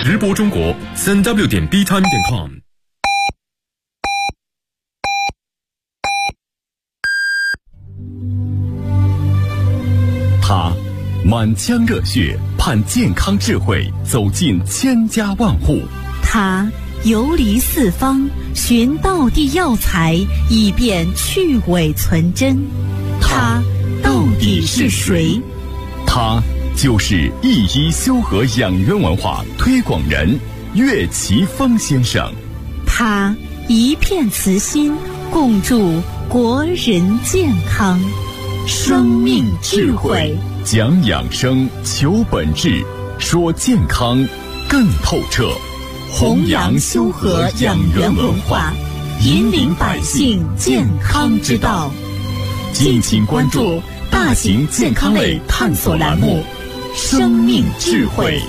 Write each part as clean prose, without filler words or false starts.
直播中国3w.btime.com。 他满腔热血盼健康智慧走进千家万户， 他游离四方寻道地药材，以便去伪存真。他到底是谁？ 他就是一一修和养元文化推广人岳奇峰先生。 他一片慈心，共筑国人健康。生命智慧， 讲养生，求本质，说健康更透彻。 弘扬修和养元文化，引领百姓健康之道。 敬请关注大型健康类探索栏目《生命智慧》。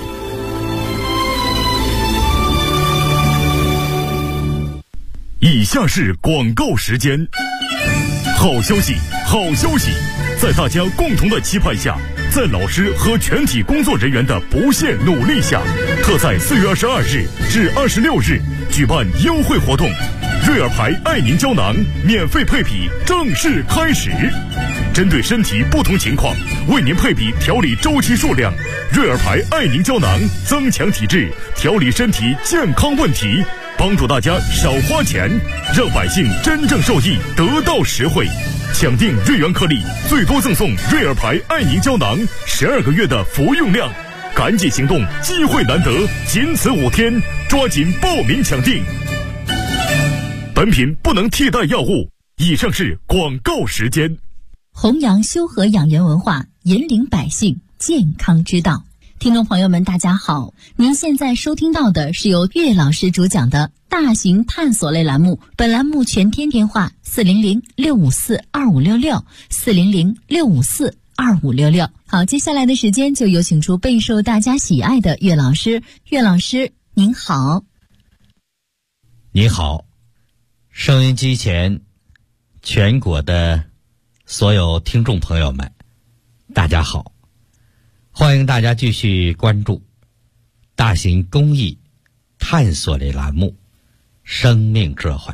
以下是广告时间。好消息，好消息！在大家共同的期盼下，在老师和全体工作人员的不懈努力下，特在4月22日至26日举办优惠活动，瑞尔牌爱宁胶囊免费配比正式开始。针对身体不同情况，为您配比调理周期数量。瑞尔牌爱宁胶囊增强体质，调理身体健康问题，帮助大家少花钱，让百姓真正受益，得到实惠。抢订瑞元颗粒，最多赠送瑞尔牌爱宁胶囊12个月的服用量。赶紧行动，机会难得，仅此5天，抓紧报名抢订。本品不能替代药物。以上是广告时间。 弘扬修和养元文化，引领百姓健康之道。听众朋友们大家好，您现在收听到的是由岳老师主讲的大型探索类栏目，本栏目全天电话400-654-2566 400-654-2566。好，接下来的时间就有请出备受大家喜爱的岳老师。岳老师您好。 你好，收音机前全国的所有听众朋友们大家好，欢迎大家继续关注大型公益探索类栏目《生命智慧》。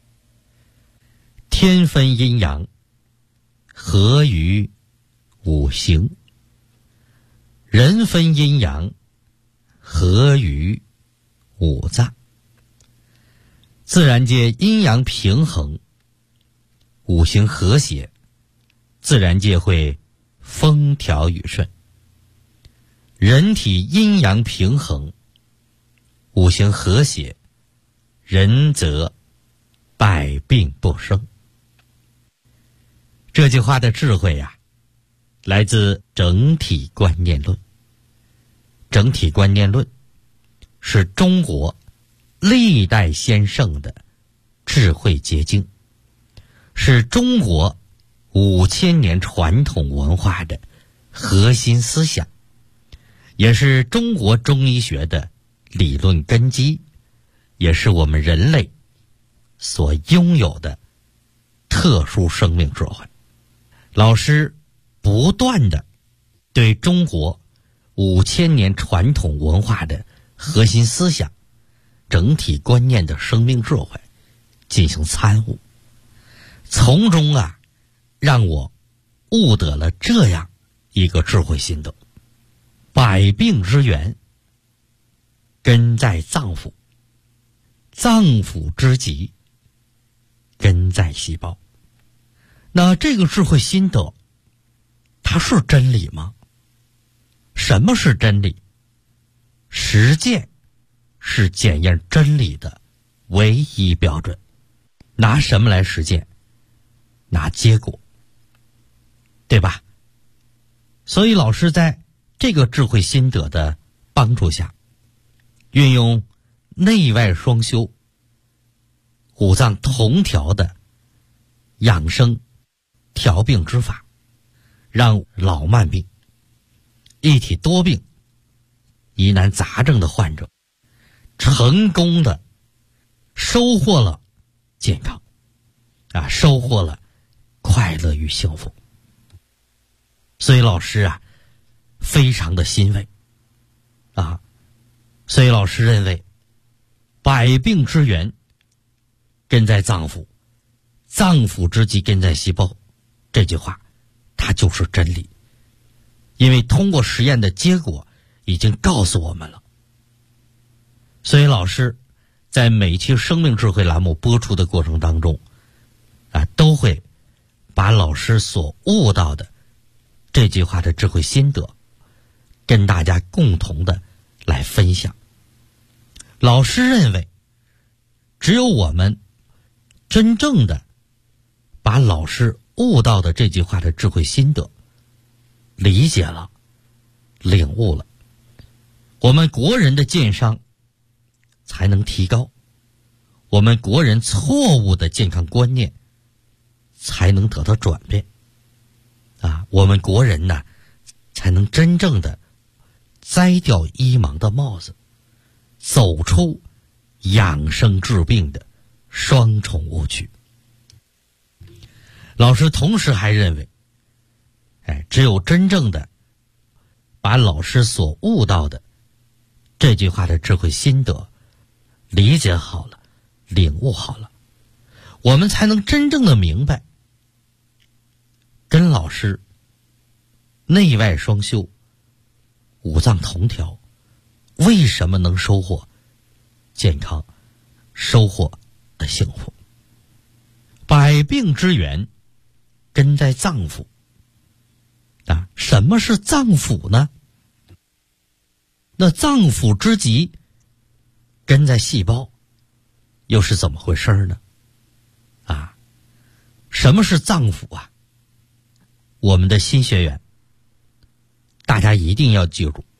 天分阴阳，合于五行；人分阴阳，合于五脏。自然界阴阳平衡，五行和谐，自然界会风调雨顺。人体阴阳平衡，五行和谐，人则百病不生。这句话的智慧呀，来自整体观念论。整体观念论是中国历代先圣的智慧结晶，是中国5000年传统文化的核心思想，也是中国中医学的理论根基，也是我们人类所拥有的特殊生命智慧。老师不断地对中国5000年传统文化的核心思想、整体观念的生命智慧进行参悟，从中让我悟得了这样一个智慧心得：百病之源根在脏腑，脏腑之疾根在细胞。那这个智慧心得，它是真理吗？什么是真理？实践是检验真理的唯一标准。拿什么来实践？拿结果，对吧？所以老师在这个智慧心得的帮助下，运用内外双修、五脏同调的养生调病之法，让老慢病、一体多病、疑难杂症的患者成功的收获了健康，收获了快乐与幸福。所以老师非常的欣慰所以老师认为，百病之源根在脏腑，脏腑之疾根在细胞，这句话它就是真理。因为通过实验的结果已经告诉我们了。所以老师在每期生命智慧栏目播出的过程当中都会把老师所悟到的这句话的智慧心得跟大家共同的来分享。老师认为，只有我们真正的把老师悟到的这句话的智慧心得理解了、领悟了，我们国人的健商才能提高，我们国人错误的健康观念才能得到转变我们国人呢才能真正的摘掉医盲的帽子，走出养生治病的双重误区。老师同时还认为，只有真正的把老师所悟到的这句话的智慧心得理解好了、领悟好了，我们才能真正的明白，跟老师内外双修、五脏同调，为什么能收获健康、收获的幸福？百病之源根在脏腑什么是脏腑呢？那脏腑之疾根在细胞，又是怎么回事呢？什么是脏腑我们的新学员大家一定要记住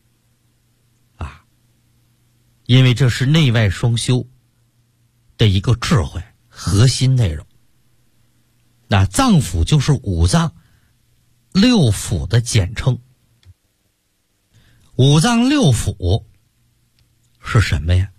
因为这是内外双修的一个智慧核心内容。那脏腑就是五脏六腑的简称。五脏六腑是什么呀？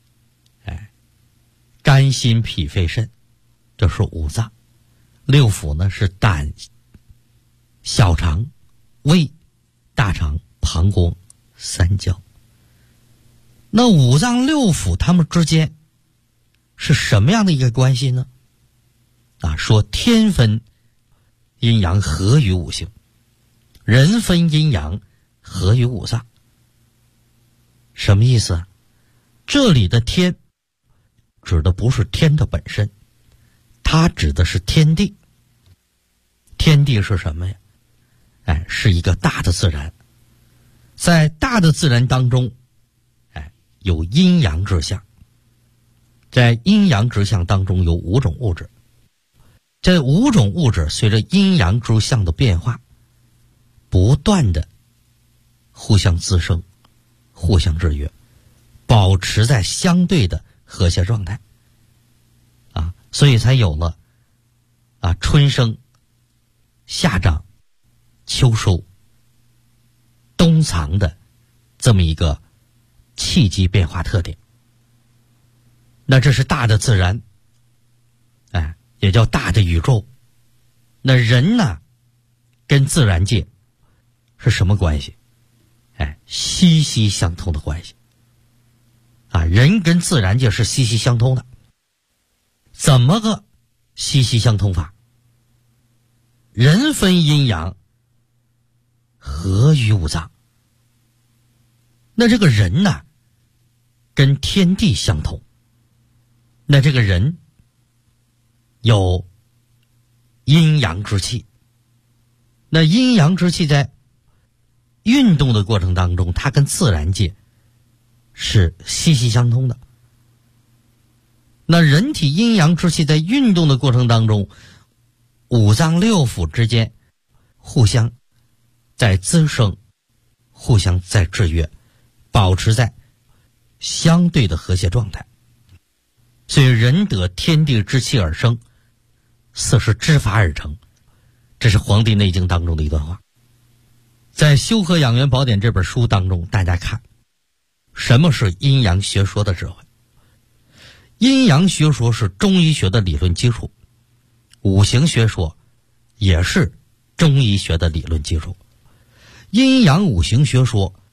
肝心脾肺肾，这是五脏。六腑呢是胆、小肠、胃、大肠、膀胱、三焦。那五脏六腑它们之间是什么样的一个关系呢？说天分阴阳合于五行，人分阴阳合于五脏。什么意思这里的天指的不是天的本身，它指的是天地。天地是什么呀？是一个大的自然。在大的自然当中有阴阳之象，在阴阳之象当中有五种物质，这五种物质随着阴阳之象的变化不断的互相滋生、互相制约，保持在相对的和谐状态所以才有了春生、夏长、秋收、冬藏的这么一个气机变化特点。那这是大的自然也叫大的宇宙。那人呢跟自然界是什么关系？息息相通的关系人跟自然界是息息相通的。怎么个息息相通法？人分阴阳合于五脏。那这个人呢跟天地相同。那这个人有阴阳之气，那阴阳之气在运动的过程当中，它跟自然界是息息相通的。那人体阴阳之气在运动的过程当中，五脏六腑之间互相在滋生，互相在制约，保持在相对的和谐状态。所以人得天地之气而生，色是之法而成，这是《黄帝内经》当中的一段话。在《修和养元宝典》这本书当中，大家看什么是阴阳学说的智慧。阴阳学说是中医学的理论基础，五行学说也是中医学的理论基础。阴阳五行学说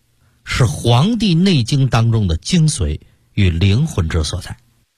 是《黄帝内经》当中的精髓与灵魂之所在。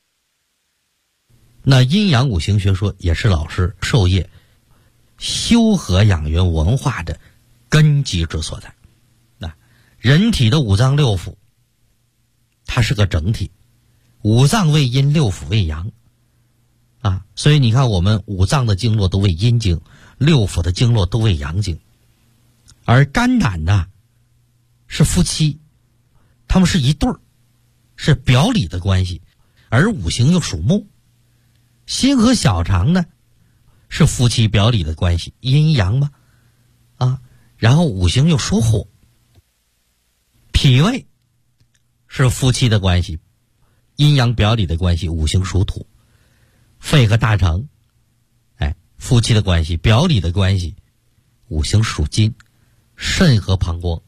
那阴阳五行学说也是老师授业修和养元文化的根基之所在。那人体的五脏六腑，它是个整体，五脏为阴，六腑为阳啊，所以你看我们五脏的经络都为阴经，六腑的经络都为阳经。而肝胆呢是夫妻，他们是一对儿，是表里的关系，而五行又属木。心和小肠呢是夫妻表里的关系，阴阳嘛啊，然后五行又属火。脾胃是夫妻的关系，阴阳表里的关系，五行属土。肺和大肠夫妻的关系，表里的关系，五行属金。肾和膀胱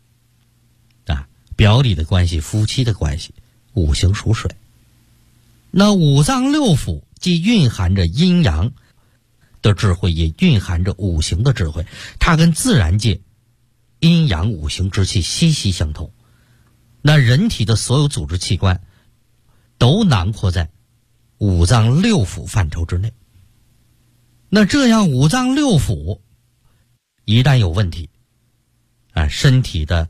表里的关系，夫妻的关系，五行属水。那五脏六腑既蕴含着阴阳的智慧，也蕴含着五行的智慧，它跟自然界阴阳五行之气息息相通。那人体的所有组织器官都囊括在五脏六腑范畴之内。那这样五脏六腑一旦有问题身体的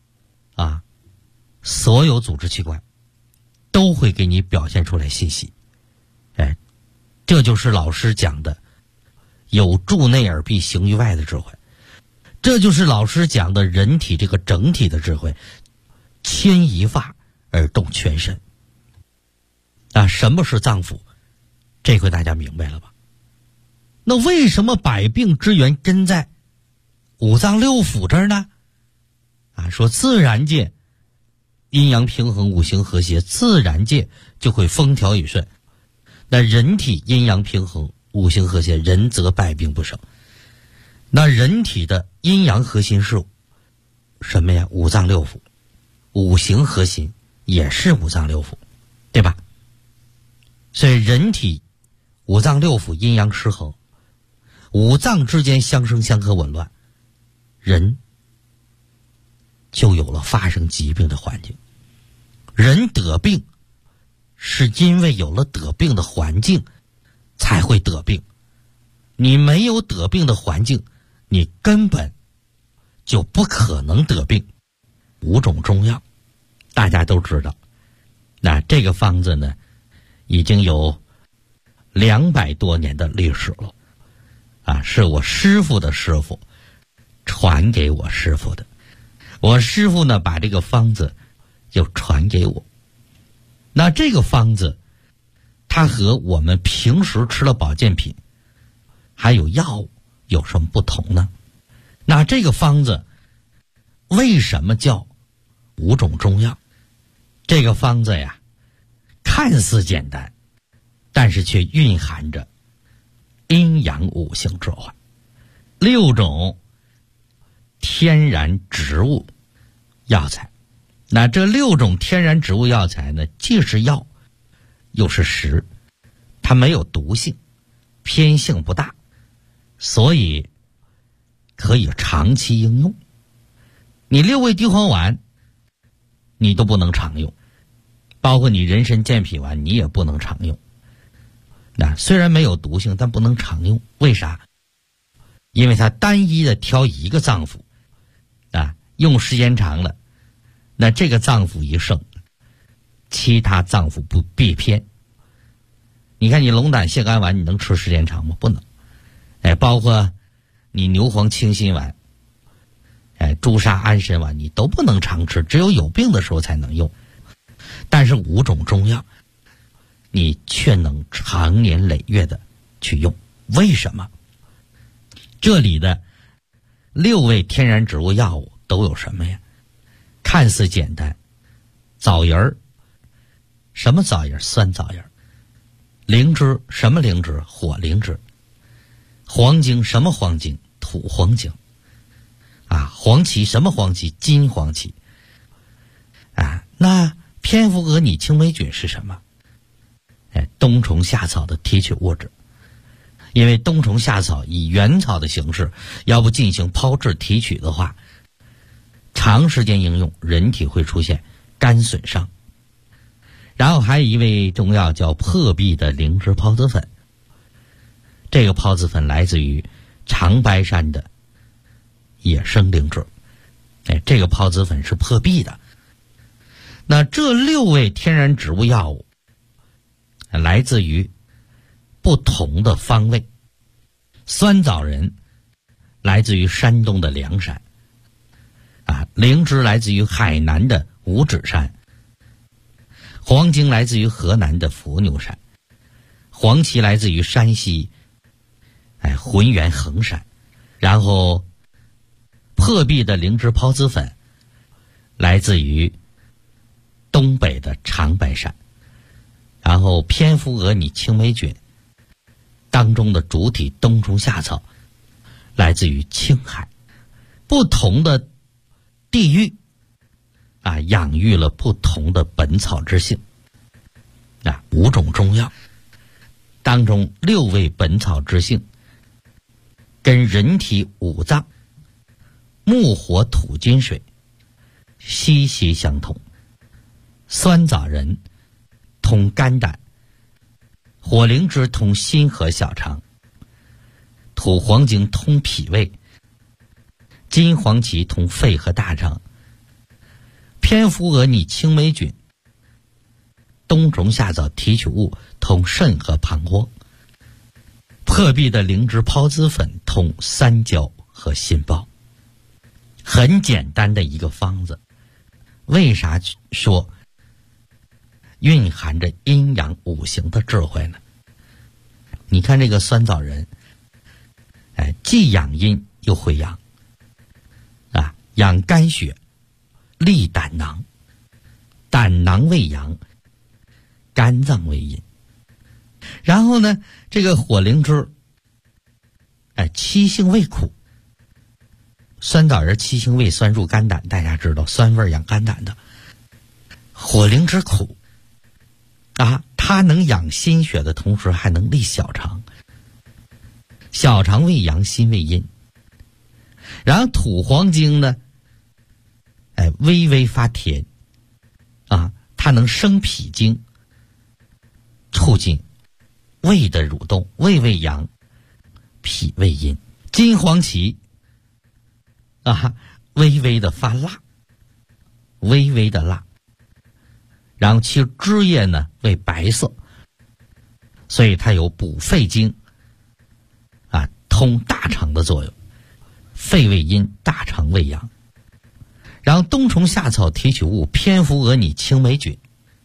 所有组织器官都会给你表现出来信息。这就是老师讲的有助内而必行于外的智慧，这就是老师讲的人体这个整体的智慧，牵一发而动全身。什么是脏腑？这回大家明白了吧？那为什么百病之源根在五脏六腑这儿呢？说自然界阴阳平衡，五行和谐，自然界就会风调雨顺。那人体阴阳平衡，五行和谐，人则百病不生。那人体的阴阳核心是什么呀？五脏六腑。五行核心也是五脏六腑，对吧？所以人体五脏六腑阴阳失衡，五脏之间相生相克紊乱，人就有了发生疾病的环境。人得病是因为有了得病的环境才会得病，你没有得病的环境，你根本就不可能得病。五种中药大家都知道，那这个方子呢已经有200多年的历史了是我师父的师父传给我师父的，我师父呢把这个方子就传给我。那这个方子它和我们平时吃的保健品还有药物有什么不同呢？那这个方子为什么叫五种中药？这个方子呀看似简单，但是却蕴含着阴阳五行智慧。6种天然植物药材，那这6种天然植物药材呢，既是药又是食，它没有毒性，偏性不大，所以可以长期应用。你6味地黄丸你都不能常用，包括你人参健脾丸你也不能常用。那虽然没有毒性，但不能常用，为啥？因为它单一的挑一个脏腑用时间长了，那这个脏腑一盛，其他脏腑不必偏。你看你龙胆泻肝丸你能吃时间长吗？不能。包括你牛黄清心丸朱砂安神丸你都不能常吃，只有病的时候才能用。但是5种中药你却能长年累月的去用，为什么？这里的6味天然植物药物都有什么呀？看似简单，枣仁儿，什么枣仁？酸枣仁。灵芝，什么灵芝？火灵芝。黄精，什么黄精？土黄精。黄芪，什么黄芪？金黄芪。那蝙蝠蛾拟青霉菌是什么？冬虫夏草的提取物质。因为冬虫夏草以原草的形式，要不进行抛制提取的话， 长时间应用，人体会出现肝损伤。然后还有一味中药叫破壁的灵芝孢子粉，这个孢子粉来自于长白山的野生灵芝，这个孢子粉是破壁的。那这6味天然植物药物来自于不同的方位。酸枣仁来自于山东的凉山，灵芝来自于海南的五指山，黄精来自于河南的伏牛山，黄芪来自于山西浑源衡山，然后破壁的灵芝孢子粉来自于东北的长白山，然后蝙蝠蛾拟青霉菌当中的主体冬虫夏草来自于青海。不同的地域养育了不同的本草之性。5种中药当中6味本草之性跟人体5脏木火土金水息息相通。酸枣仁通肝胆，火灵芝通心和小肠，土黄精通脾胃，金黄芪通肺和大肠，蝙蝠蛾拟青霉菌、冬虫夏草提取物通肾和膀胱，破壁的灵芝孢子粉通三焦和心包。很简单的一个方子，为啥说蕴含着阴阳5行的智慧呢？你看这个酸枣仁，既养阴又会阳，养肝血，利胆囊，胆囊为阳，肝脏为阴。然后呢，这个火灵芝，七性味苦。酸枣仁七性味酸入肝胆，大家知道酸味养肝胆的。火灵芝苦它能养心血的同时还能利小肠，小肠为阳，心为阴。然后土黄精呢，微微发甜它能生脾经，促进胃的蠕动，胃为阳，脾为阴。金黄芪微微的发辣，微微的辣，然后其汁液呢为白色，所以它有补肺经通大肠的作用，肺为阴，大肠为阳。然后冬虫夏草提取物蝙蝠蛾拟青霉菌，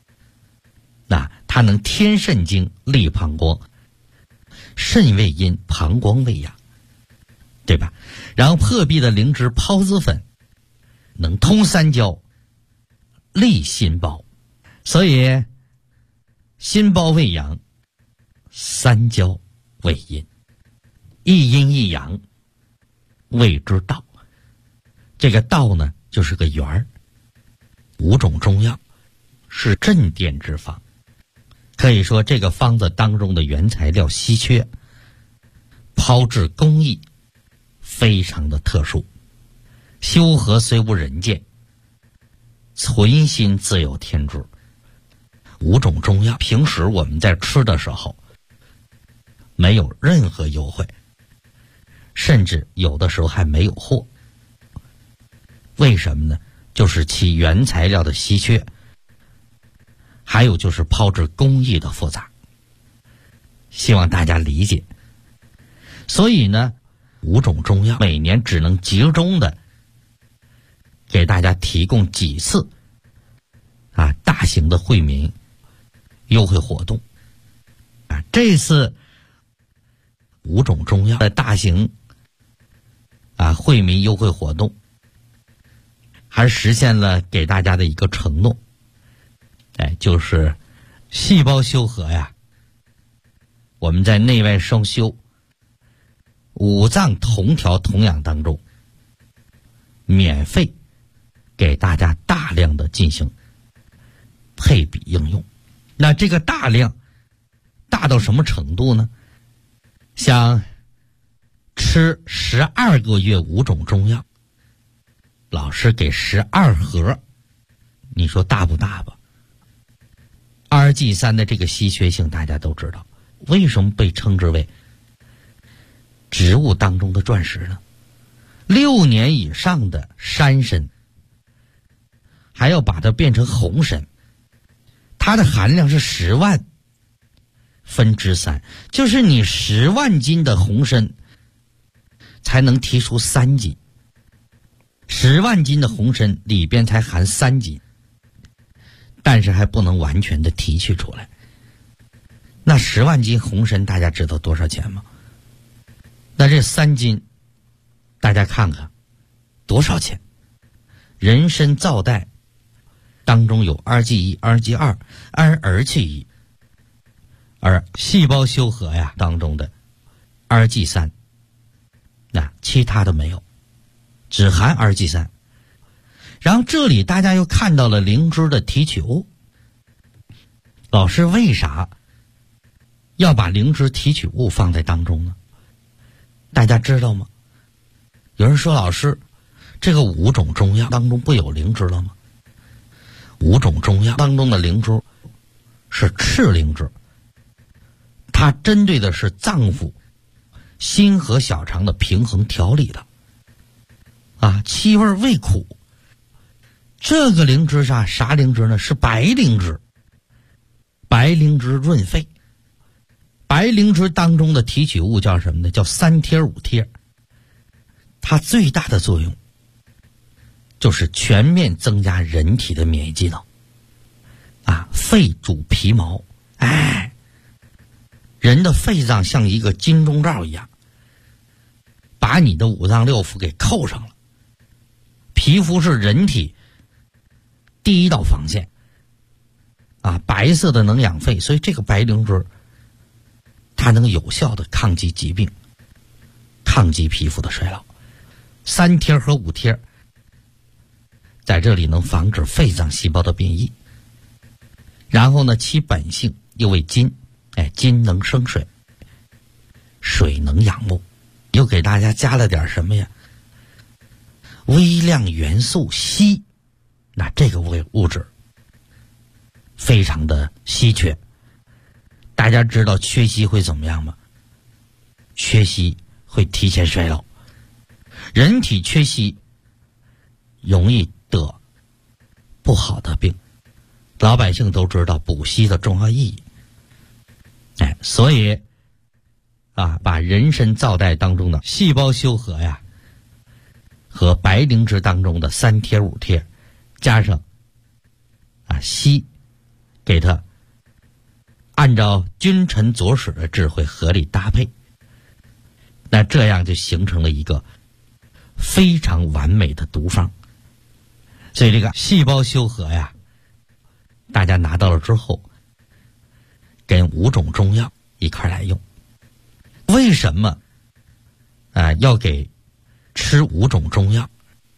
它能添肾经，利膀胱，肾为阴，膀胱为阳，对吧？然后破壁的灵芝孢子粉能通三焦，利心包，所以心包为阳，三焦为阴，一阴一阳谓之道。这个道呢就是个圆儿。5种中药是镇店之方，可以说这个方子当中的原材料稀缺，炮制工艺非常的特殊，修和虽无人见，存心自有天助。5种中药平时我们在吃的时候没有任何优惠，甚至有的时候还没有货。为什么呢？就是其原材料的稀缺，还有就是炮制工艺的复杂，希望大家理解。所以呢，5种中药每年只能集中的给大家提供几次大型的惠民优惠活动。这次5种中药的大型惠民优惠活动，还实现了给大家的一个承诺，就是细胞修和我们在内外双修5脏同调同养当中，免费给大家大量的进行配比应用。那这个大量大到什么程度呢？像吃12个月5种中药， 老师给12盒，你说大不大吧？RG3的这个稀缺性大家都知道，为什么被称之为植物当中的钻石呢？6年以上的山参，还要把它变成红参，它的含量是10万分之3，就是你10万斤的红参才能提出3斤，10万斤的红参里边才含3斤，但是还不能完全的提取出来。那10万斤红参大家知道多少钱吗？那这3斤大家看看多少钱？人参皂苷当中有 RG1、RG2、R-Arginine， 而细胞修合呀当中的 RG3， 那其他的没有，只含 RG3。然后这里大家又看到了灵芝的提取物，老师为啥要把灵芝提取物放在当中呢？大家知道吗？有人说，老师，这个5种中药当中不有灵芝了吗？5种中药当中的灵芝是赤灵芝，它针对的是脏腑、心和小肠的平衡调理的气味味苦。这个灵芝啥灵芝呢？是白灵芝。白灵芝润肺。白灵芝当中的提取物叫什么呢？叫3贴5贴。它最大的作用就是全面增加人体的免疫机能肺主皮毛，人的肺脏像一个金钟罩一样，把你的5脏6腑给扣上了。皮肤是人体第一道防线白色的能养肺，所以这个白灵芝它能有效的抗击疾病，抗击皮肤的衰老。3贴和5贴在这里能防止肺脏细胞的变异。然后呢，其本性又为金，金能生水，水能养木，又给大家加了点什么呀？微量元素硒。那这个物质非常的稀缺。大家知道缺硒会怎么样吗？缺硒会提前衰老。人体缺硒容易得不好的病，老百姓都知道补硒的重要意义。所以把人参皂苷当中的细胞修合和白灵芝当中的3贴5贴加上硒，给它按照君臣佐使的智慧合理搭配，那这样就形成了一个非常完美的毒方。所以这个细胞修合大家拿到了之后，跟5种中药一块来用。为什么要给吃5种中药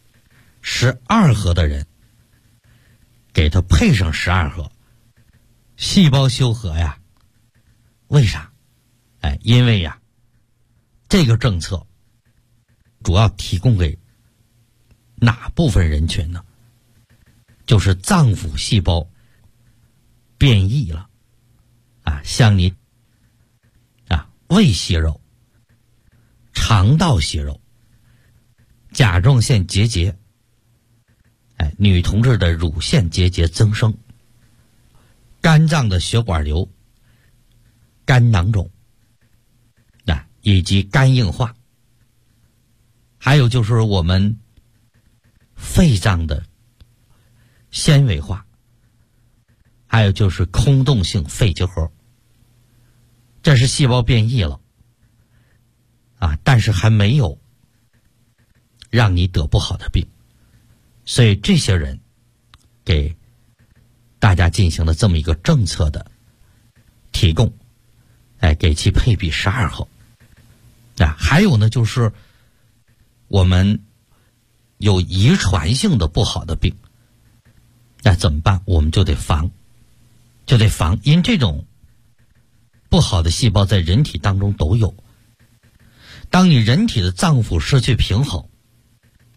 ？12盒的人给他配上12盒细胞修合为啥？因为这个政策主要提供给哪部分人群呢？就是脏腑细胞变异了像你胃息肉、肠道息肉、甲状腺结节，女同志的乳腺结节增生，肝脏的血管瘤、肝囊肿以及肝硬化，还有就是我们肺脏的纤维化，还有就是空洞性肺结核。这是细胞变异了但是还没有让你得不好的病，所以这些人给大家进行了这么一个政策的提供，给其配比12盒还有呢，就是我们有遗传性的不好的病，那怎么办？我们就得防，因为这种不好的细胞在人体当中都有。当你人体的脏腑失去平衡，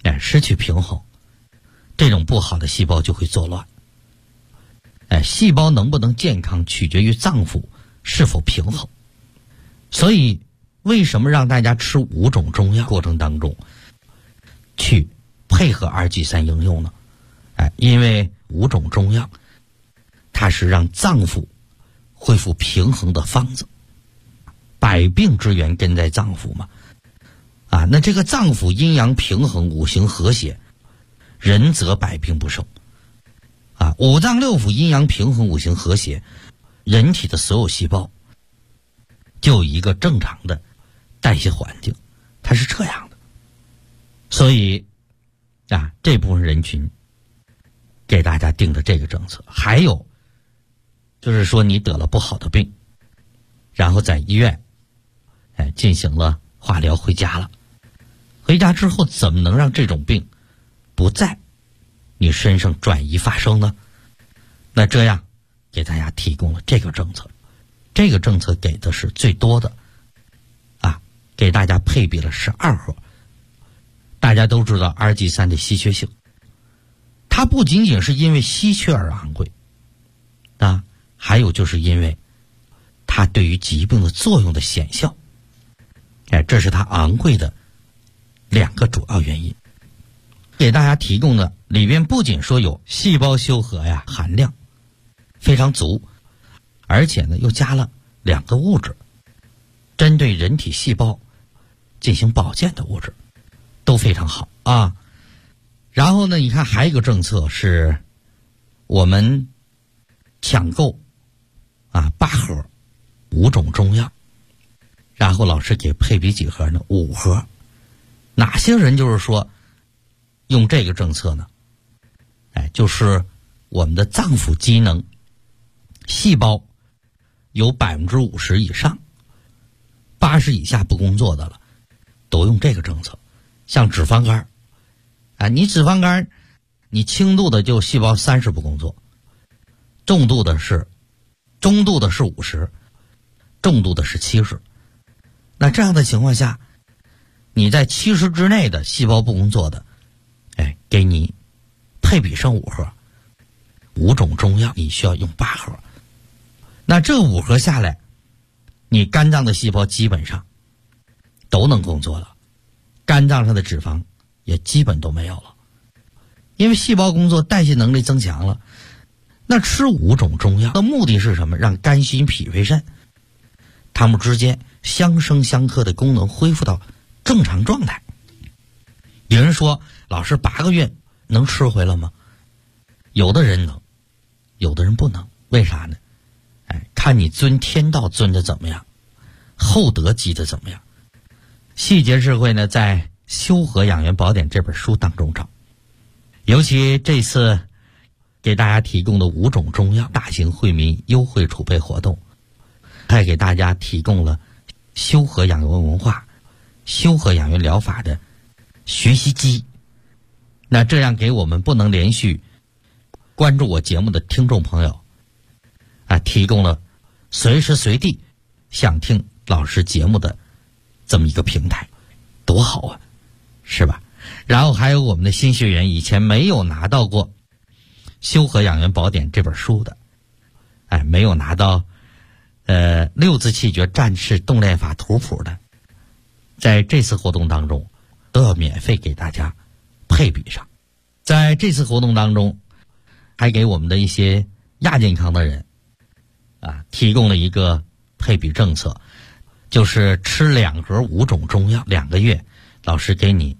失去平衡，这种不好的细胞就会作乱。细胞能不能健康取决于脏腑是否平衡。所以为什么让大家吃5种中药过程当中去配合2G3应用呢？因为5种中药它是让脏腑恢复平衡的方子，百病之源根在脏腑嘛。那这个脏腑阴阳平衡，五行和谐，人则百病不生。五脏六腑阴阳平衡，五行和谐，人体的所有细胞就有一个正常的代谢环境，它是这样的。所以这部分人群给大家定的这个政策。还有就是说，你得了不好的病，然后在医院进行了化疗，回家了，回家之后怎么能让这种病不在你身上转移发生呢？那这样给大家提供了这个政策。这个政策给的是最多的给大家配比了12盒。大家都知道 2G3 的稀缺性，它不仅仅是因为稀缺而昂贵还有就是因为它对于疾病的作用的显效，这是它昂贵的2个主要原因。给大家提供的里边不仅说有细胞修和含量非常足，而且呢又加了2个物质，针对人体细胞进行保健的物质，都非常好然后呢，你看还有一个政策是我们抢购8盒5种中药，然后老师给配比几盒呢？5盒。哪些人就是说用这个政策呢？就是我们的脏腑机能细胞有50%以上，80以下不工作的了，都用这个政策。像脂肪肝你脂肪肝你轻度的就细胞30不工作，中度的是50%，重度的是70。那这样的情况下，你在70之内的细胞不工作的给你配比上5盒，5种中药你需要用8盒。那这5盒下来，你肝脏的细胞基本上都能工作了，肝脏上的脂肪也基本都没有了，因为细胞工作，代谢能力增强了。那吃5种中药的目的是什么？让肝心脾肺肾它们之间相生相克的功能恢复到正常状态。有人说，老师8个月能吃回来吗？有的人能，有的人不能。为啥呢？看你遵天道遵的怎么样，厚德积的怎么样。细节智慧呢，在《修和养元宝典》这本书当中找。尤其这次给大家提供的5种中药大型惠民优惠储备活动，还给大家提供了修和养元文化、修和养元疗法的学习机。那这样给我们不能连续关注我节目的听众朋友提供了随时随地想听老师节目的这么一个平台，多好啊，是吧？然后还有我们的新学员以前没有拿到过《修和养元宝典》这本书的，没有拿到6字气诀战士动练法图谱的，在这次活动当中都要免费给大家配比上。在这次活动当中，还给我们的一些亚健康的人提供了一个配比政策，就是吃2盒5种中药2个月，老师给你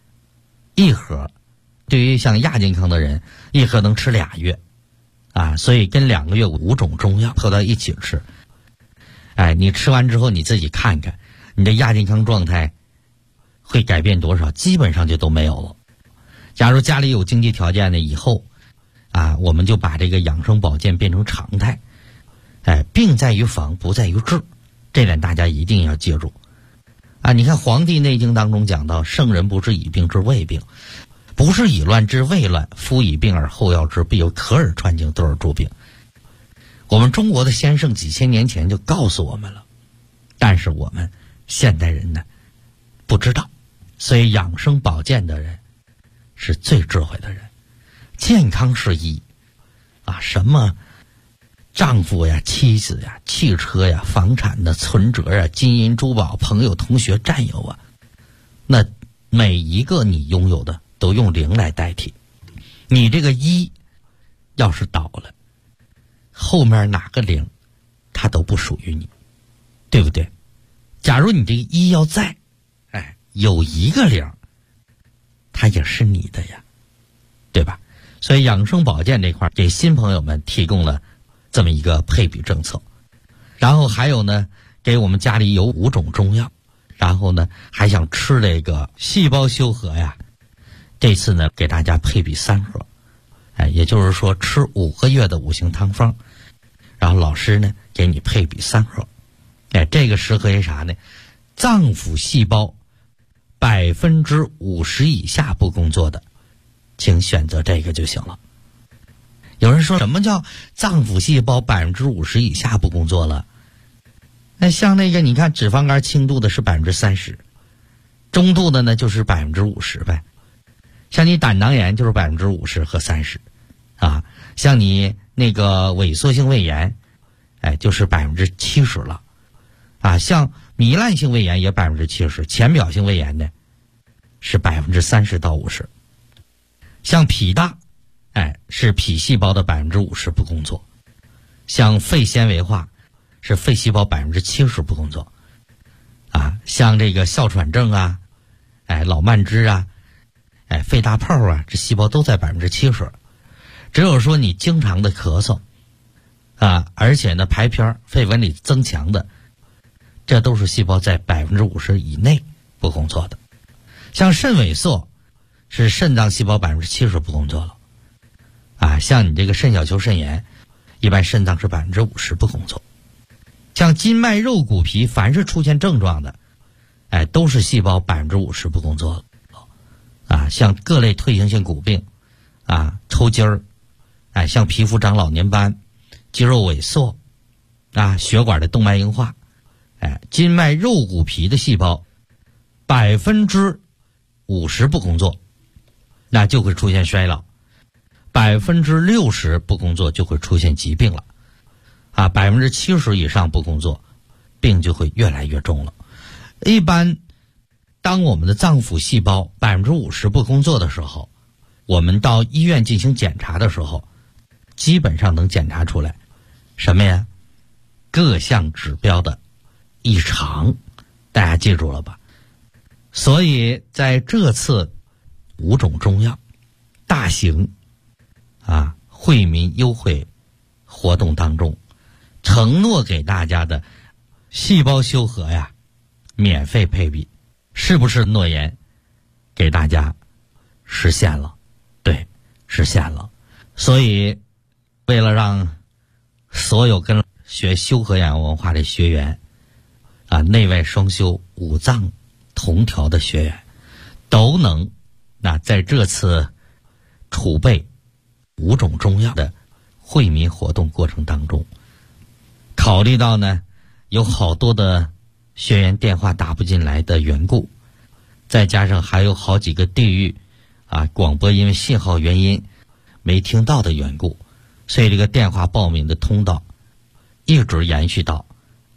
1盒。对于像亚健康的人，1盒能吃2月所以跟2个月5种中药合到一起吃。你吃完之后你自己看看你的亚健康状态会改变多少，基本上就都没有了。假如家里有经济条件的，以后我们就把这个养生保健变成常态。病在于防，不在于治，这点大家一定要记住。你看《黄帝内经》当中讲到，圣人不治已病治未病，不是以乱治未乱，夫以病而后药之，必有可耳穿经，得而助病。我们中国的先生几千年前就告诉我们了，但是我们现代人呢不知道，所以养生保健的人是最智慧的人。健康是一啊，什么丈夫呀、妻子呀、汽车呀、房产的存折啊、金银珠宝、朋友、同学、战友啊，那每一个你拥有的都用0来代替。你这个1要是倒了，后面哪个0它都不属于你，对不对？假如你这个1要在，有一个0，它也是你的呀，对吧？所以养生保健这块给新朋友们提供了这么一个配比政策。然后还有呢，给我们家里有5种中药，然后呢还想吃这个细胞修和呀，这次呢给大家配比3盒，也就是说吃5个月的5行汤方，然后老师呢给你配比3盒。这个适合于啥呢？脏腑细胞50%以下不工作的，请选择这个就行了。有人说什么叫脏腑细胞50%以下不工作了？那像那个你看脂肪肝轻度的是30%，中度的呢就是50%呗。像你胆囊炎就是50%和30%啊，像你那个萎缩性胃炎，就是70%了啊。像糜烂性胃炎也70%，浅表性胃炎呢是30%到50%。像脾大，是脾细胞的50%不工作。像肺纤维化，是肺细胞70%不工作。啊，像这个哮喘症啊，老慢支啊，肺大泡啊，这细胞都在70%。只有说你经常的咳嗽啊，而且呢排片、肺纹理增强的，这都是细胞在50%以内不工作的。像肾萎缩，是肾脏细胞70%不工作了啊。像你这个肾小球肾炎，一般肾脏是50%不工作。像筋脉肉骨皮，凡是出现症状的，都是细胞50%不工作了啊。像各类退行性骨病啊，抽筋儿，像皮肤长老年斑、肌肉萎缩啊，血管的动脉硬化，筋脉肉骨皮的细胞50%不工作，那就会出现衰老；60%不工作就会出现疾病了啊；70%以上不工作，病就会越来越重了。一般当我们的脏腑细胞50%不工作的时候，我们到医院进行检查的时候，基本上能检查出来什么呀？各项指标的异常，大家记住了吧？所以在这次5种中药大型惠民优惠活动当中，承诺给大家的细胞修和呀，免费配比，是不是诺言给大家实现了？对，实现了。所以为了让所有跟学修和养文化的学员内外双修、五脏同调的学员都能在这次储备5种中药的惠民活动过程当中，考虑到呢有好多的学员电话打不进来的缘故，再加上还有好几个地域广播因为信号原因没听到的缘故，所以这个电话报名的通道一直延续到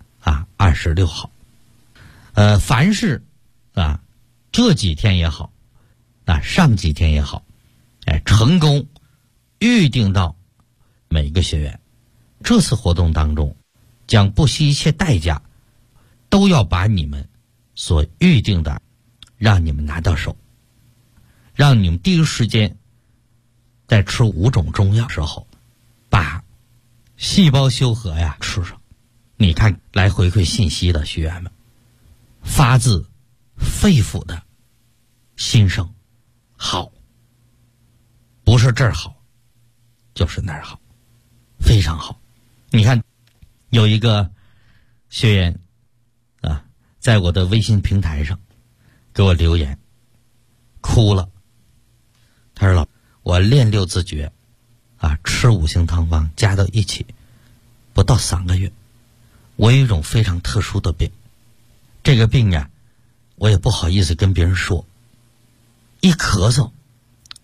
26号。凡是这几天也好上几天也好成功预定到每个学员，这次活动当中将不惜一切代价都要把你们所预定的让你们拿到手，让你们第一时间在吃5种中药时候把细胞修和吃上。你看来回馈信息的学员们发自肺腑的心声好，不是这儿好就是那儿好，非常好。你看有一个学员在我的微信平台上给我留言哭了，他说我练6字诀吃5行汤方加到一起不到3个月，我有一种非常特殊的病，这个病我也不好意思跟别人说，一咳嗽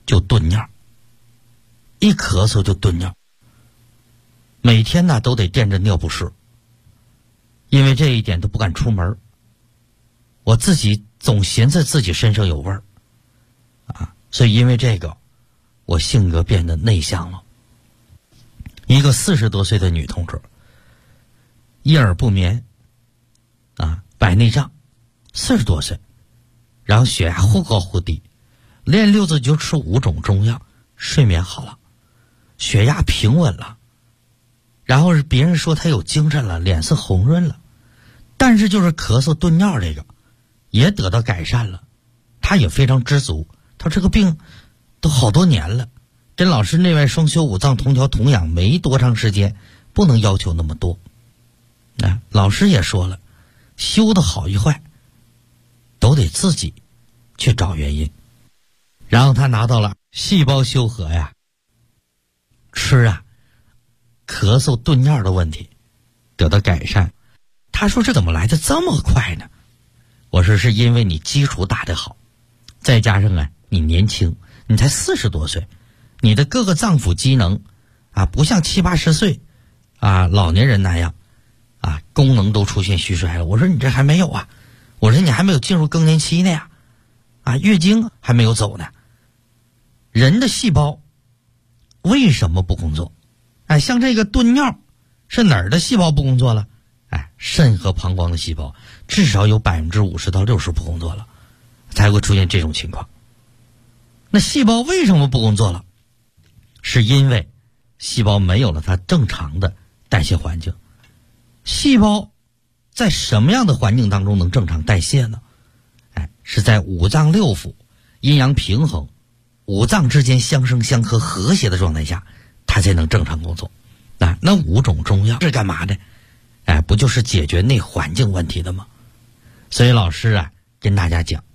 就顿尿，一咳嗽就顿尿，每天呢都得垫着尿不湿，因为这一点都不敢出门。我自己总寻思自己身上有味儿啊，所以因为这个我性格变得内向了。一个40多岁的女同志，夜耳不眠啊，白内障，40多岁，然后血压忽高忽低，连溜子就吃5种中药，睡眠好了，血压平稳了，然后别人说她有精神了，脸色红润了，但是就是咳嗽顿尿这个也得到改善了，她也非常知足。她这个病都好多年了，跟老师内外双修五脏同调同养没多长时间，不能要求那么多。老师也说了，修的好与坏都得自己去找原因。然后他拿到了细胞修和呀，吃啊，咳嗽顿尿的问题得到改善。他说这怎么来的这么快呢？我说是因为你基础打得好，再加上啊你年轻，你才40多岁，你的各个脏腑机能啊不像70、80岁啊老年人那样啊功能都出现虚衰了。我说你这还没有啊，我说你还没有进入更年期呢呀，啊月经还没有走呢。人的细胞为什么不工作？哎，像这个顿尿是哪儿的细胞不工作了？哎，肾和膀胱的细胞至少有50%到60%不工作了，才会出现这种情况。那细胞为什么不工作了？是因为细胞没有了它正常的代谢环境。细胞在什么样的环境当中能正常代谢呢？哎，是在五脏六腑阴阳平衡，五脏之间相生相克和谐的状态下，它才能正常工作。那5种中药是干嘛的？哎，不就是解决内环境问题的吗？所以老师啊跟大家讲，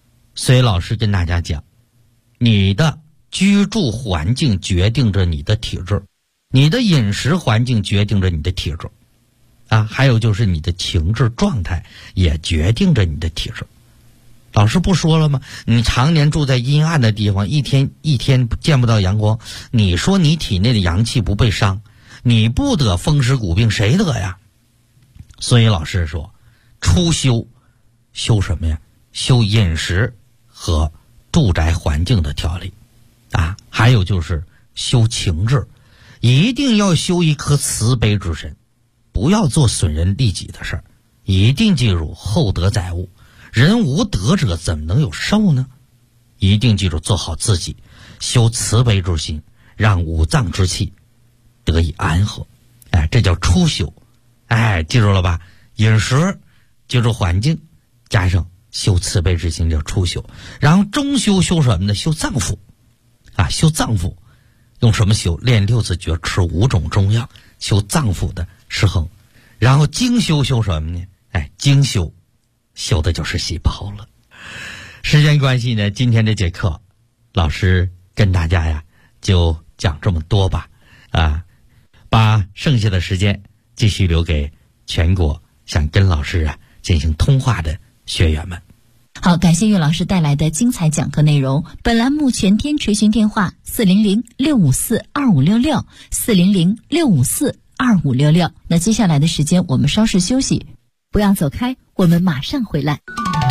你的居住环境决定着你的体质，你的饮食环境决定着你的体质啊，还有就是你的情志状态也决定着你的体质。老师不说了吗？你常年住在阴暗的地方，一天见不到阳光，你说你体内的阳气不被伤，你不得风湿骨病谁得呀？所以老师说初修什么呀？修饮食和住宅环境的调理啊，还有就是修情志，一定要修一颗慈悲之身，不要做损人利己的事儿，一定记住厚德载物，人无德者怎么能有寿呢？一定记住做好自己，修慈悲之心，让五脏之气得以安和。哎，这叫初修。哎，记住了吧？饮食记住环境，加上修慈悲之心叫初修。然后中修修什么呢？修脏腑啊，修脏腑用什么修？练6字诀，吃5种中药，修脏腑的失衡。然后精修修什么呢？哎，精修的就是细胞了。时间关系呢，今天这节课老师跟大家呀就讲这么多吧，啊，把剩下的时间继续留给全国想跟老师啊进行通话的学员们。 好，感谢岳老师带来的精彩讲课内容。本栏目全天垂询电话400-654-2566 400-654-2566。那接下来的时间我们稍事休息，不要走开，我们马上回来。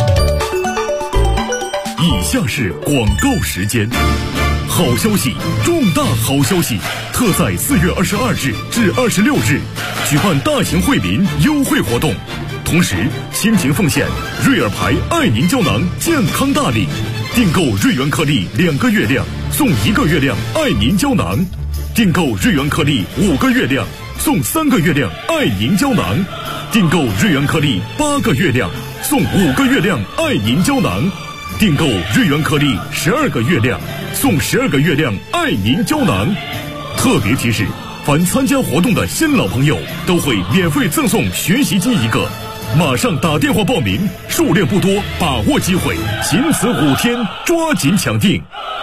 以下是广告时间。好消息，重大好消息！特在4月22日至26日举办大型惠民优惠活动，同时倾情奉献瑞尔牌爱凝胶囊健康大礼，订购瑞元颗粒2个月量送1个月量爱凝胶囊，订购瑞元颗粒5个月量送3个月量爱凝胶囊，订购瑞元颗粒8个月量送5个月量爱凝胶囊，订购瑞元颗粒12个月量送12个月亮爱凝胶囊。特别提示，凡参加活动的新老朋友都会免费赠送学习机1个，马上打电话报名，数量不多，把握机会，仅此5天，抓紧抢订。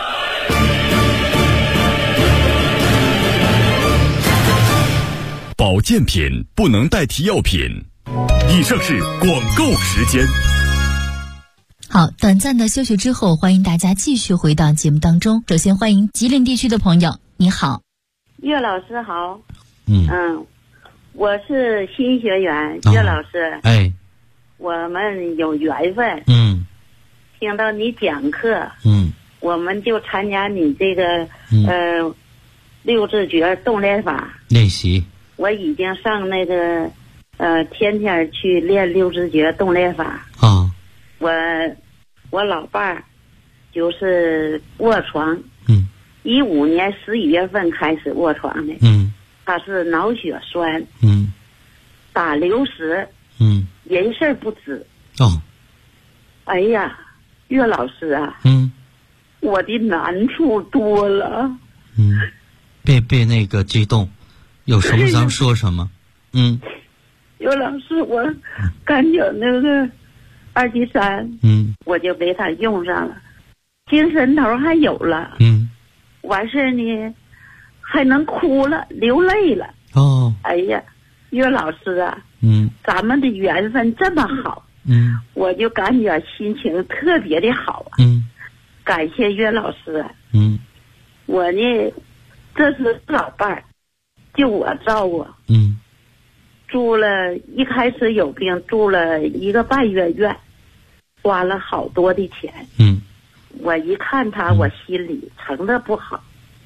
保健品不能代替药品。以上是广告时间。 好，短暂的休息之后，欢迎大家继续回到节目当中。首先欢迎吉林地区的朋友，你好。 岳老师好。我是新学员，岳老师。 哎， 我们有缘分。听到你讲课。我们就参加你这个六字诀动练法练习。 我已经上那个天天去练六字诀动练法啊。 我老伴儿就是卧床，15年11月份开始卧床的。他是脑血栓，打流石，人事不知。 哦， 哎呀，岳老师啊，我的难处多了。 别那个激动，有什么咱说什么。 岳老师，我感觉那个二级山，我就给他用上了，精神头还有了，完事呢，还能哭了，流泪了。 哦， 哎呀，岳老师啊，咱们的缘分这么好，我就感觉心情特别的好啊。感谢岳老师啊。我呢，这是老伴儿，就我照顾。住了，一开始有病，住了1个半月院，花了好多的钱。我一看他，我心里疼的不好。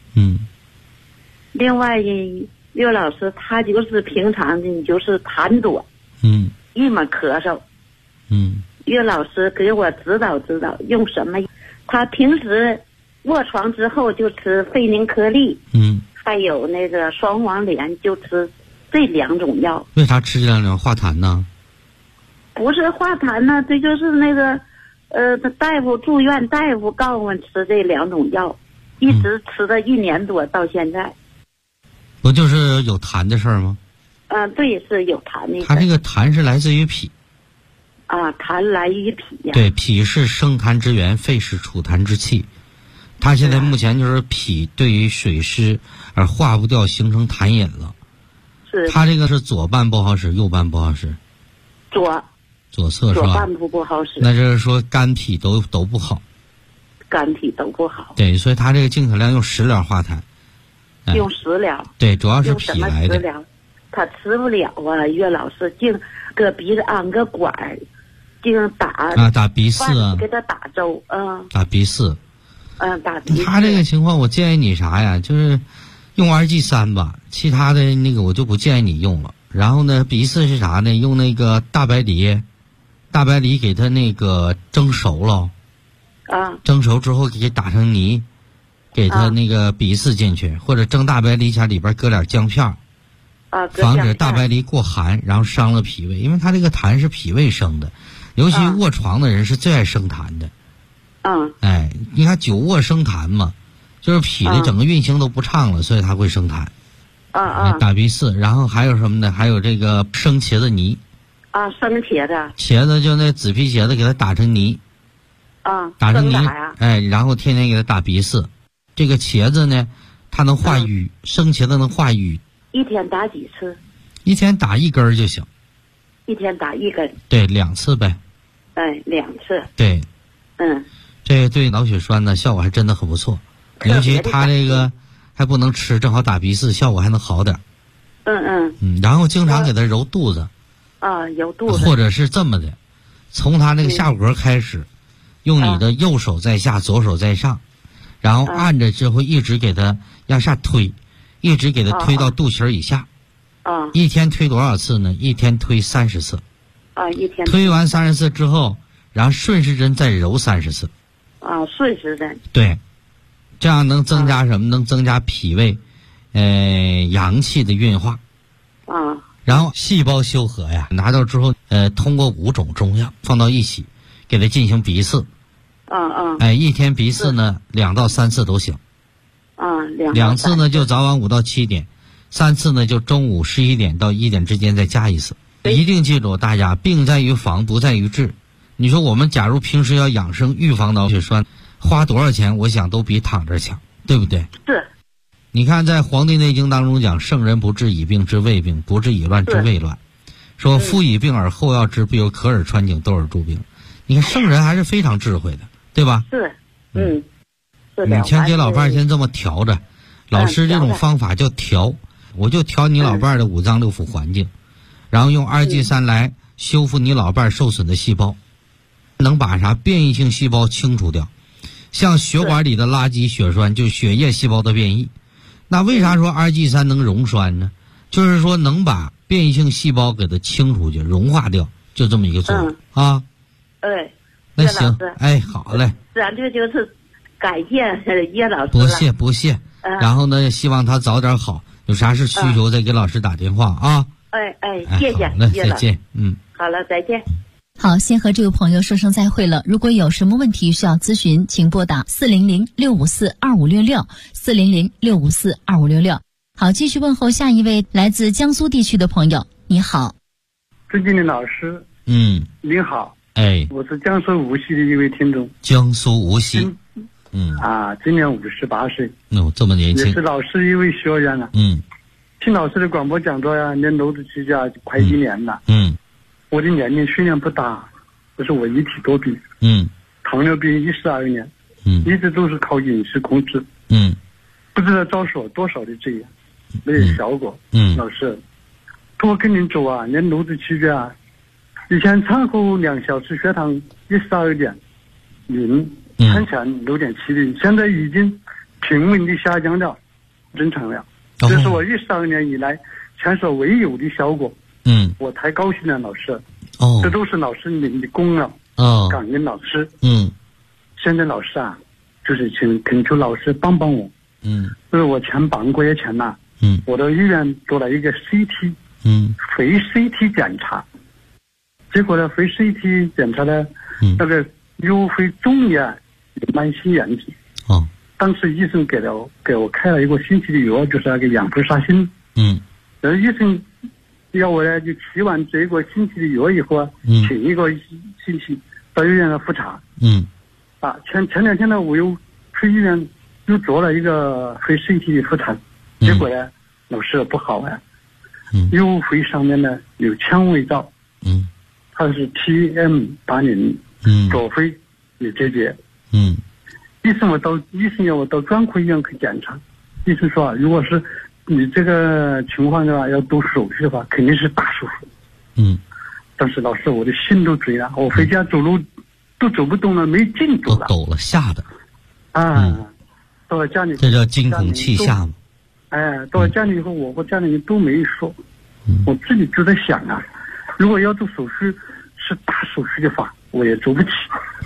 另外呢，岳老师他就是平常的就是痰多，一么咳嗽。岳老师给我指导指导用什么。他平时卧床之后就吃费宁颗粒，还有那个双黄连，就吃这2种药。 为啥吃这2种化痰呢？ 不是化痰呢，这就是那个大夫住院大夫告诉我吃这2种药，一直吃了1年多到现在。 不就是有痰的事儿吗？ 对，是有痰的。 他这个痰是来自于脾。 痰来于脾呀。 对，脾是生痰之源，肺是储痰之器。他现在目前就是脾对于水湿而化不掉，形成痰饮了。 是。 他这个是左半不好使，右半不好使。左侧是吧？ 左半部不好使。 那就是说肝脾都不好。 肝脾都不好。 对，所以他这个尽可量用食疗化痰。 用食疗。 对，主要是脾来的。 用什么食疗？他吃不了啊，岳老师净搁鼻子安个管儿，净打鼻饲啊， 给他打粥， 打鼻饲。 打鼻饲。 他这个情况，我建议你啥呀？就是用2G3吧，其他的那个我就不建议你用了。然后呢，鼻饲是啥呢？用那个大白梨给它那个蒸熟了。蒸熟之后给它打成泥，给它那个鼻饲进去，或者蒸大白梨下里边搁点姜片。防止大白梨过寒，然后伤了脾胃，因为它这个痰是脾胃生的，尤其卧床的人是最爱生痰的。你看久卧生痰嘛，就是脾的整个运行都不畅了，所以它会生痰。打鼻饲，然后还有什么呢？还有这个生茄子泥。 生茄子。 茄子就那紫皮茄子，给它打成泥。打成泥。然后天天给它打鼻饲。这个茄子呢，它能化瘀，生茄子能化瘀。 一天打几次 ？1天打1根就行。 1天打1根。 对，2次呗。 2次。 对。这个对脑血栓呢效果还真的很不错，尤其他这个还不能吃，正好打鼻饲，效果还能好点。然后经常给他揉肚子。 揉肚子。 或者是这么的，从他那个下颌开始，用你的右手在下，左手在上，然后按着之后一直给他向下推。一直给它推到肚脐以下。一天推多少次呢？一天推30次。 一天推完30次之后，然后顺时针再揉30次。 顺时针。 对，这样能增加什么？能增加脾胃阳气的运化。然后细胞修和呀，拿到之后通过5种中药放到一起，给它进行鼻饲。一天鼻饲呢2到3次都行。2次呢就早晚5到7点，3次呢就中午11点到1点之间再加1次。一定记住，大家病在于防，不在于治。你说我们假如平时要养生预防脑血栓，花多少钱我想都比躺着强，对不对？ 是。 你看在《黄帝内经》当中讲，圣人不治已病治未病，不治已乱治未乱。说夫以病而后要治，必有咳尔穿颈，窦尔助病。 你看圣人还是非常智慧的，对吧？ 是，是的。 你先给老伴儿先这么调着，老师这种方法叫调，我就调你老伴儿的五脏六腑环境，然后用2G3来修复你老伴儿受损的细胞，能把变异性细胞清除掉。像血管里的垃圾血栓，就血液细胞的变异。那为啥说2G3能溶栓呢？就是说能把变异性细胞给它清出去，融化掉，就这么一个作用啊。那行，好嘞。 咱这就是感谢叶老师。 不谢。然后呢，希望他早点好，有啥事需求再给老师打电话啊。 谢谢。 好嘞，再见。 好了，再见。 好，先和这位朋友说声再会了。如果有什么问题需要咨询，请拨打400-654-2566，400-654-2566。好，继续问候下一位来自江苏地区的朋友。你好， 尊敬的老师。您好。我是江苏无锡的一位听众。 江苏无锡。 今年58岁。 这么年轻。 也是老师一位学员了。听老师的广播讲座呀，连楼子起家快1年了。我的年龄虽然不大，可是我一体多病。糖尿病12年。一直都是靠饮食控制。不知道遭受多少的罪啊，没有效果。老师，我跟您走啊，连楼子起家，以前餐后2小时血糖12.0，餐前6.70，现在已经平稳的下降了，正常了。这是我12年以来前所未有的效果。我太高兴了，老师。这都是老师您的功劳。感恩老师。现在老师啊，就是恳求老师帮帮我。就是我前半个月前呐，我到医院做了一个 CT，肺 CT 检查，结果呢，肺 CT 检查呢，那个有肺中炎、慢性炎疾。当时医生给我开了一个星期的药，就是那个氧氟沙星。然后医生要我呢，就吃完这个星期的药以后啊，请一个星期到医院来复查。前2天呢，我又去医院又做了一个肺 CT 的复查，结果呢，老师不好啊。右肺上面呢有纤维灶。它是 TM80。左肺有结节。医生要我到专科医院去检查。医生说，如果是你这个情况的话，要动手术的话，肯定是大手术。当时老师我的心都坠了，我回家走路都走不动了，没劲走了， 都抖了，吓的。 到了家里， 这叫惊恐气吓嘛。 到了家里以后，我和家里人都没说。我自己就在想啊，如果要做手术是大手术的话，我也做不起。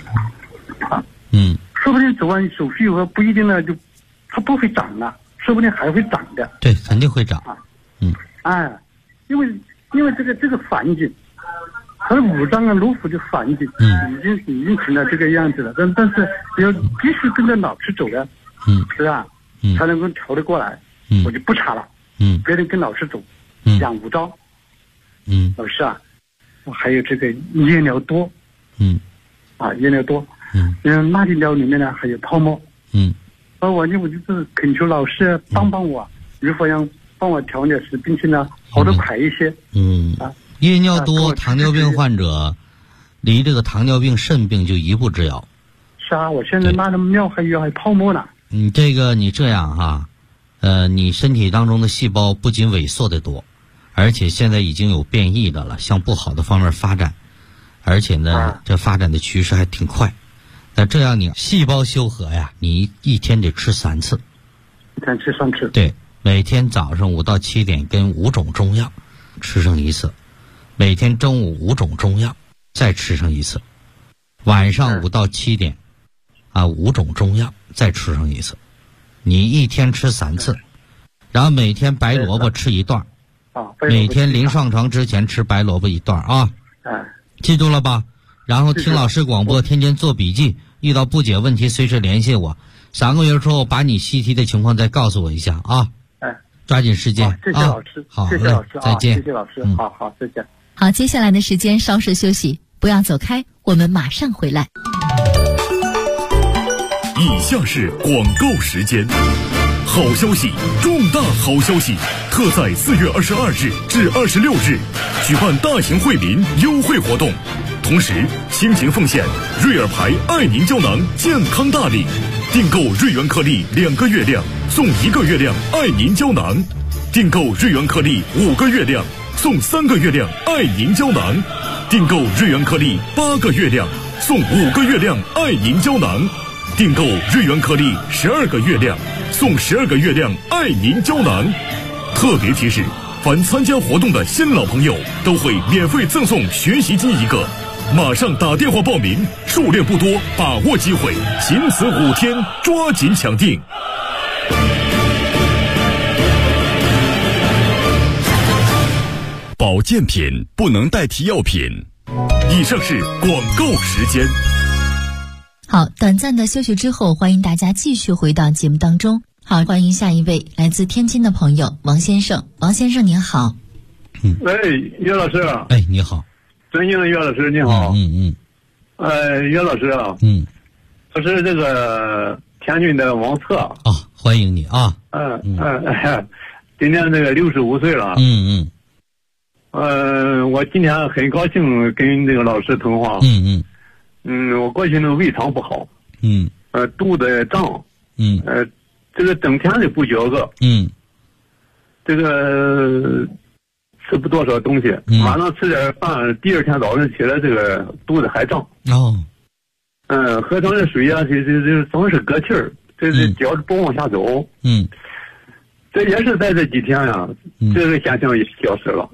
说不定走完手术以后不一定呢，就它不会长了，说不定还会长的。 对，肯定会长。 因为这个环境，它的五脏啊、六腑的环境，已经成了这个样子了。但是要必须跟着老师走了，是吧？才能够调得过来。我就不查了。别人跟老师走，养无招。老师啊，我还有这个夜尿多。夜尿多。那里尿里面呢还有泡沫。我就是恳求老师帮帮我，如何让帮我调点病情呢好得快一些。 夜尿多，糖尿病患者离这个糖尿病肾病就一步之遥。 是啊，我现在那尿还有泡沫呢。 你这样哈，你身体当中的细胞不仅萎缩的多，而且现在已经有变异的了，向不好的方面发展，而且呢，这发展的趋势还挺快。那这样你细胞修和呀，你一天得吃3次。 一天吃3次。 对，每天早上5到7点跟5种中药吃上1次，每天中午5种中药再吃上1次，晚上5到7点5种中药再吃上1次。你一天吃3次，然后每天白萝卜吃1段，每天临上床之前吃白萝卜1段啊。记住了吧？然后听老师广播，天天做笔记，遇到不解问题随时联系我。3个月之后把你CT的情况再告诉我一下啊。抓紧时间。 谢谢老师。 好， 谢谢老师。 再见。 谢谢老师。好，再见。 好，接下来的时间稍事休息，不要走开，我们马上回来。 以下是广告时间。好消息，重大好消息！特在4月22日至26日举办大型惠民优惠活动， 同时倾情奉献瑞尔牌爱您胶囊健康大礼，订购瑞元颗粒2个月量送1个月量爱您胶囊，订购瑞元颗粒5个月量送3个月量爱您胶囊，订购瑞元颗粒8个月量送5个月量爱您胶囊，订购瑞元颗粒12个月量送12个月亮爱您胶囊。特别提示，凡参加活动的新老朋友都会免费赠送学习机1个，马上打电话报名，数量不多，把握机会，仅此5天，抓紧抢订。 保健品不能代替药品。 以上是广告时间。 好，短暂的休息之后，欢迎大家继续回到节目当中。好，欢迎下一位来自天津的朋友王先生。王先生您好。 喂，岳老师。 哎，你好。 尊敬的岳老师你好。岳老师啊。我是这个天津的王策。 啊，欢迎你啊。 今年这个65岁了。我今天很高兴跟这个老师通话。我过去那个胃肠不好。肚子胀。这个整天的不觉个。这个吃不多少东西，晚上吃点饭，第二天早上起来这个肚子还胀。喝上的水啊，这总是搁气儿，这脚不往下走。这也是在这几天呀，这个现象也消失了。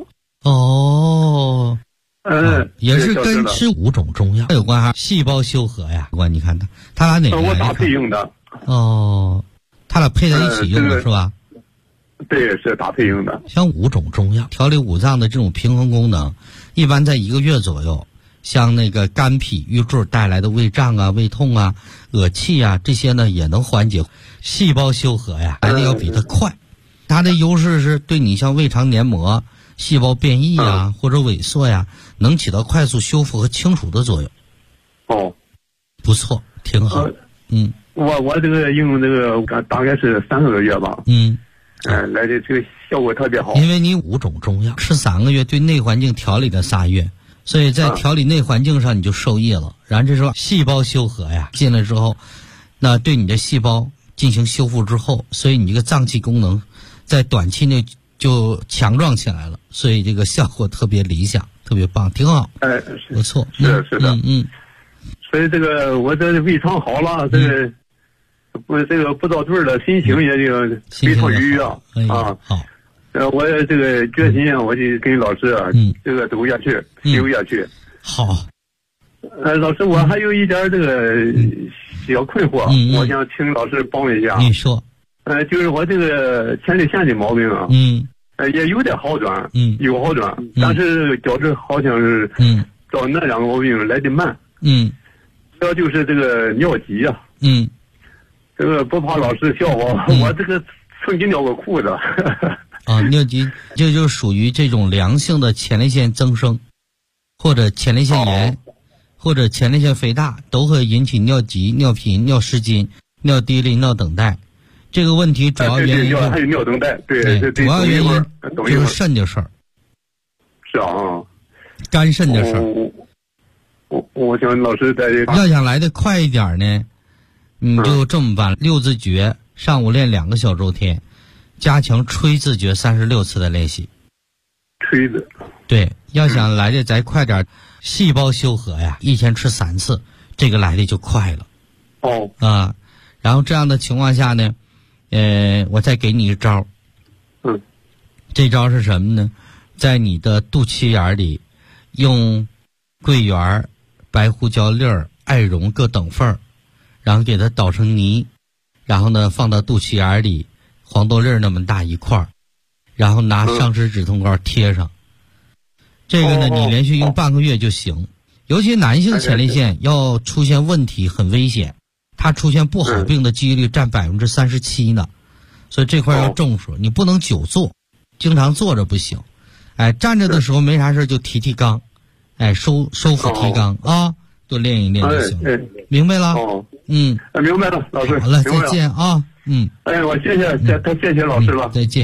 也是跟吃5种中药有关哈，细胞修和呀，有关。你看他俩哪个？ 我搭配用的。 他俩配在一起用的是吧？ 对，是搭配用的。 像5种中药调理五脏的这种平衡功能，一般在1个月左右。像那个肝脾郁滞带来的胃胀啊、胃痛啊、恶气啊，这些呢也能缓解。细胞修和呀，来的要比它快。它的优势是对你像胃肠黏膜、细胞变异啊或者萎缩呀，能起到快速修复和清除的作用。不错，挺好。 我这个用这个大概是3个月吧。来的这个效果特别好。 因为你5种中药吃3个月，对内环境调理了3月，所以在调理内环境上你就受益了。然后这时候细胞修和呀进来之后，那对你的细胞进行修复之后，所以你这个脏器功能在短期内就强壮起来了，所以这个效果特别理想，特别棒，挺好。不错。 是的。所以这个我这胃肠好了，这个不遭罪了，心情也就非常愉悦啊。 好。 我这个决心啊，我就跟老师啊，这个走下去，修下去。 好。 老师，我还有一点这个小困惑，我想请老师帮我一下。 你说。 就是我这个前列腺的毛病啊，也有点好转，有好转，但是觉着好像是找那2个毛病来得慢。主要就是这个尿急啊。这个不怕老师笑话，我这个曾经尿过裤子。 尿急这就属于这种良性的前列腺增生，或者前列腺炎，或者前列腺肥大，都会引起尿急、尿频、尿失禁、尿滴沥、尿等待。这个问题主要原因还有尿等待，对， 主要原因就是肾的事儿。 是啊， 肝肾的事儿。 我想老师在这要想来的快一点呢，你就这么办：6字诀，上午练2个小周天，加强吹字诀36次的练习。 吹字。 对，要想来的再快点，细胞修和呀，1天吃3次，这个来的就快了。然后这样的情况下呢，我再给你一招。这招是什么呢？在你的肚脐眼里用桂圆、白胡椒粒儿、艾绒各等份儿，然后给它捣成泥，然后呢放到肚脐眼里，黄豆粒儿那么大一块儿，然后拿上齿止痛膏贴上。这个呢你连续用半个月就行。尤其男性前列腺要出现问题很危险，它出现不好病的几率占37%呢，所以这块要重视。你不能久坐，经常坐着不行。站着的时候没啥事就提肛，收腹提肛啊，多练一练就行了。明白了？ 明白了，老师。 好了，再见啊。 我谢谢老师了。 再见。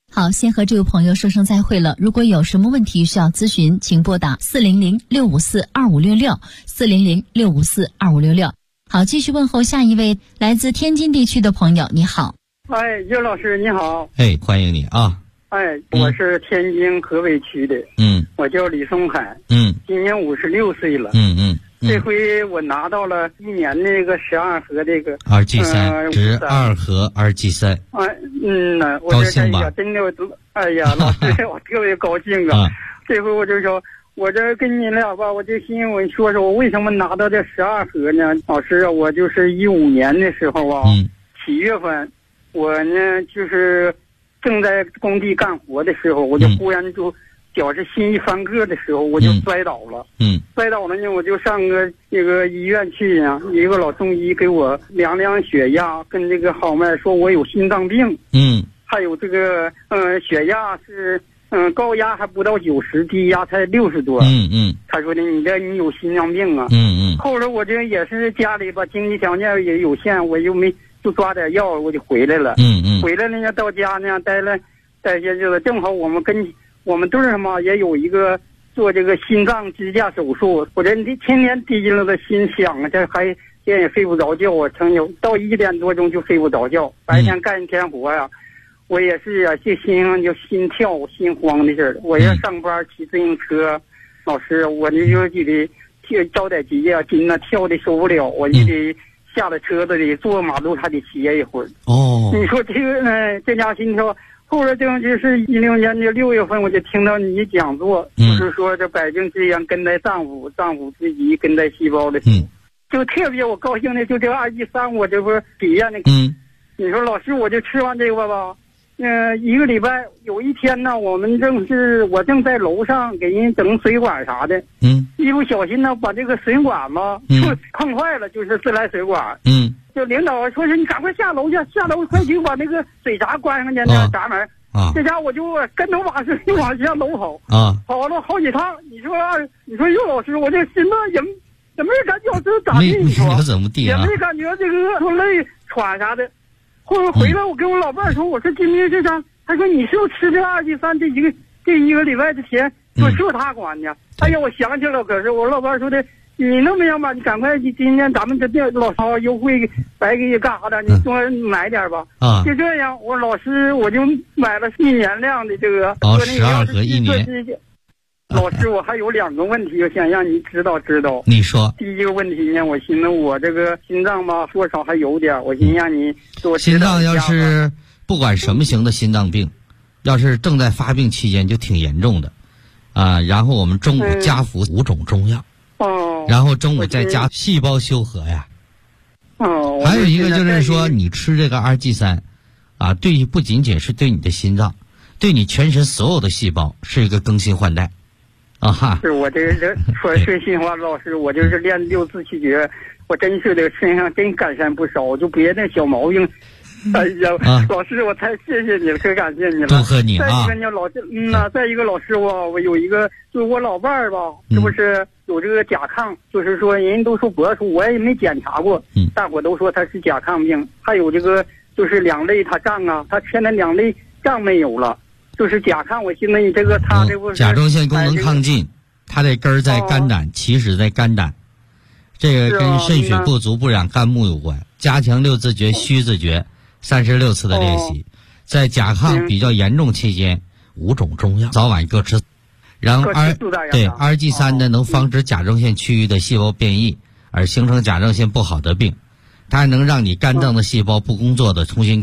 好，先和这位朋友说声再会了。如果有什么问题需要咨询，请拨打400-654-2566，400-654-2566。好，继续问候下一位来自天津地区的朋友，你好。 岳老师你好。 欢迎你啊。 我是天津河北区的，我叫李松海，今年56岁了，这回我拿到了1年那个12盒这个 2G3，12盒2G3， 我这真的，老师我特别高兴啊！这回我就说，我这跟你俩吧，我就心我说说我为什么拿到这12盒呢？老师啊，我就是15年的时候啊，7月份，我呢就是正在工地干活的时候，我就忽然就脚是心一翻个的时候，我就摔倒了。摔倒了呢，我就上这个医院去呀，一个老中医给我量血压，跟这个号脉说我有心脏病。还有这个血压是高压还不到90，低压才60多。他说的你有心脏病啊。后来我这也是家里吧经济条件也有限，我就抓点药，我就回来了。回来呢到家呢待些日子，正好我们队儿嘛也有一个做这个心脏支架手术，我这天天提着的心想啊，这也睡不着觉啊，成有到1点多钟就睡不着觉，白天干一天活呀，我也是啊，这心上就心跳心慌的事儿。我要上班骑自行车，老师我这就得着点急啊，筋跳的受不了，我就得下了车子里坐马路还得歇一会儿。你说这个这家心跳。后来就是16年的6月份，我就听到你讲座，就是说这百病之源根在脏腑，脏腑之疾根在细胞的，就特别我高兴的，就这个2G3，我这不是体验的。你说老师，我就吃完这个吧，1个礼拜有一天呢，我正在楼上给人整水管啥的，一不小心呢把这个水管嘛碰坏了，就是自来水管。就领导说是你赶快下楼去，下楼快去把那个水闸关上去，那闸门。这家我就跟头把水往下楼跑，跑了好几趟。你说岳老师，我这心脏也没感觉是咋地？你说怎么地也没感觉这个累喘啥的。后来回来我跟我老伴儿说，我说今天这啥？他说你是不是吃这2G3这一个礼拜的钱就是他管的？哎呀，我想起了，可是我老伴儿说的。你那么样吧，你赶快今天咱们这店老超优惠白给你干啥的，你多买点吧。就这样，我老师我就买了1年量的这个。 12盒1年。 老师，我还有2个问题，我想让你知道。 你说。 第一个问题呢，我寻思我这个心脏吧，多少还有点，我寻让你多。 心脏要是不管什么型的心脏病，要是正在发病期间就挺严重的，然后我们中午加服5种中药。然后中午再加细胞修合呀。还有一个就是说，你吃这个2G3，对不仅仅是对你的心脏，对你全身所有的细胞是一个更新换代。 是我这说心话，老师，我就是练6字气诀，我真是的身上真改善不少，就别那小毛病。哎呀，老师，我太谢谢你了，可感谢你了。 祝贺你啊！ 再一个呢，再一个老师我有一个，就是我老伴儿吧，是不是有这个甲亢？就是说人都说博出，我也没检查过，大伙都说他是甲亢病。还有这个就是2肋他胀啊，他现在2肋胀没有了，就是甲亢。我寻思你这个他这不是甲状腺功能亢进，他的根儿在肝胆，起始在肝胆，这个跟肾血不足不养肝木有关。加强6字诀、虚字诀。36次的练习，在甲亢比较严重期间，5种中药早晚各吃。然后2G3呢，能防止甲状腺区域的细胞变异，而形成甲状腺不好的病。它还能让你肝脏的细胞不工作的重新